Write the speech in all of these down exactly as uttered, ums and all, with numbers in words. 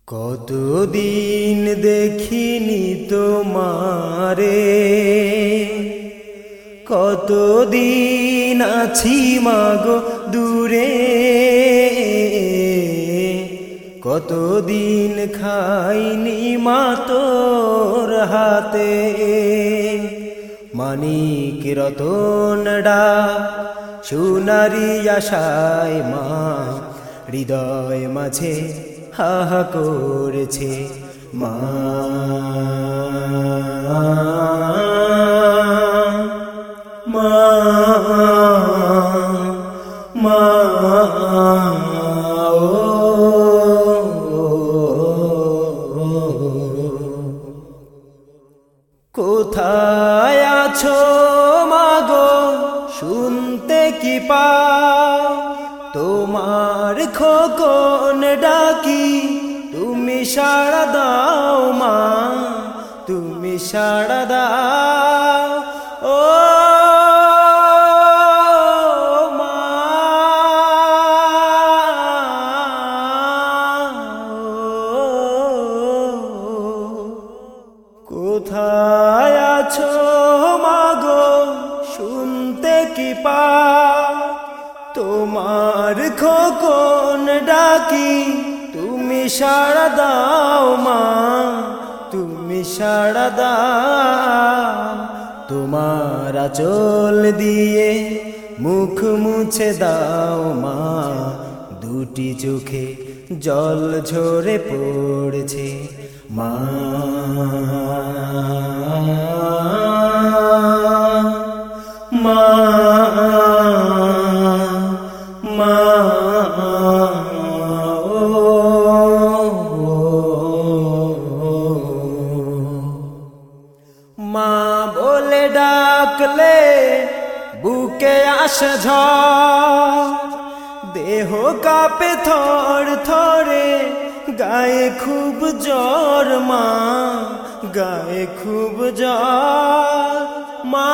কতদিন দেখিনি তোমারে, কতদিন আছি মাগো দূরে, কতদিন খাইনি মা তোর হাতে। মানিক রতন ডাক সোনারি আশায় মা হৃদয় মাঝে হাহা করেছে। মা মা মা ও কোথায় আছো মাগো শুনতে কি পাও, তোমার খোকন ডাকি তুমি সাড়া দাও মা, তুমি সাড়া দাও ও মা। কোথায় আছো মাগো শুনতে কি পাও, তোমার খোকন ডাকি তুমি সাড়া দাও মা, তুমি সাড়া দাও। তোমার আঁচল দিয়ে মুখ মুছে দাও মা, দুটি চোখে জল ঝরে পড়েছে মা। মা মা ও মা বলে ডাকলে বুকে আসে ঝড়, দেহ কাঁপে থর থরে, গায়ে খুব জ্বর মা, গায়ে খুব জ্বর মা।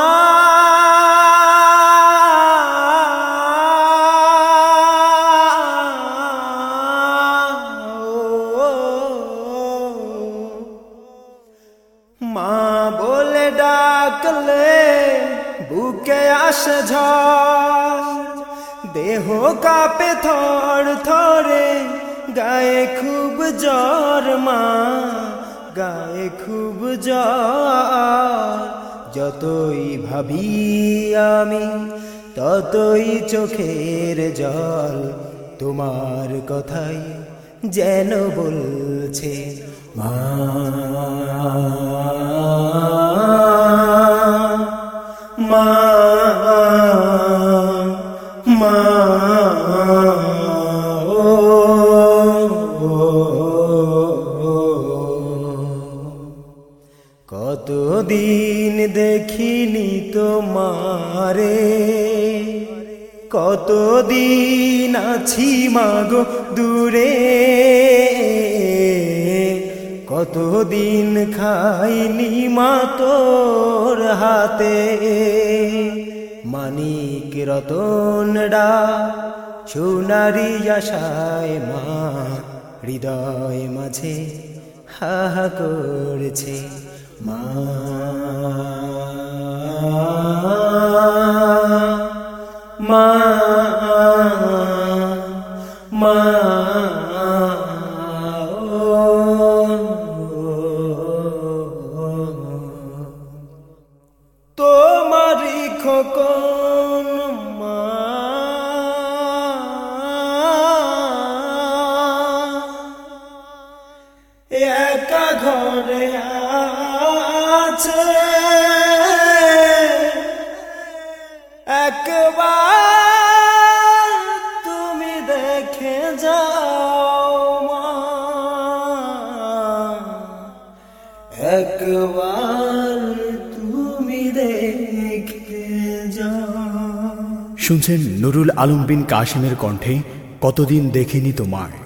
মা বলে ডাকলে বুকে আসে ঝড়, দেহ কাঁপে থর থরে, গায়ে খুব জ্বর মা, গায়ে খুব জ্বর। যতই ভাবি আমি ততই চোখের জল তোমার কথাই যেন বলছে মা। মা মা ও কতদিন দেখিনি তোমারে, কতদিন আছি মাগো দূরে, কতদিন খাইনি মা তোর হাতে। মানিক রতন ডাক সোনারি আশায় মা হৃদয় মাঝে হাহা করেছে মা। মা মা তোমারি খোকন মা একা ঘরে আছে, একবার তুমি দেখে যাও মা, একবার তুমি দেখে যাও। শুনছেন নুরুল আলম বিন কাসিমের কণ্ঠে কতদিন দেখিনি তোমায়।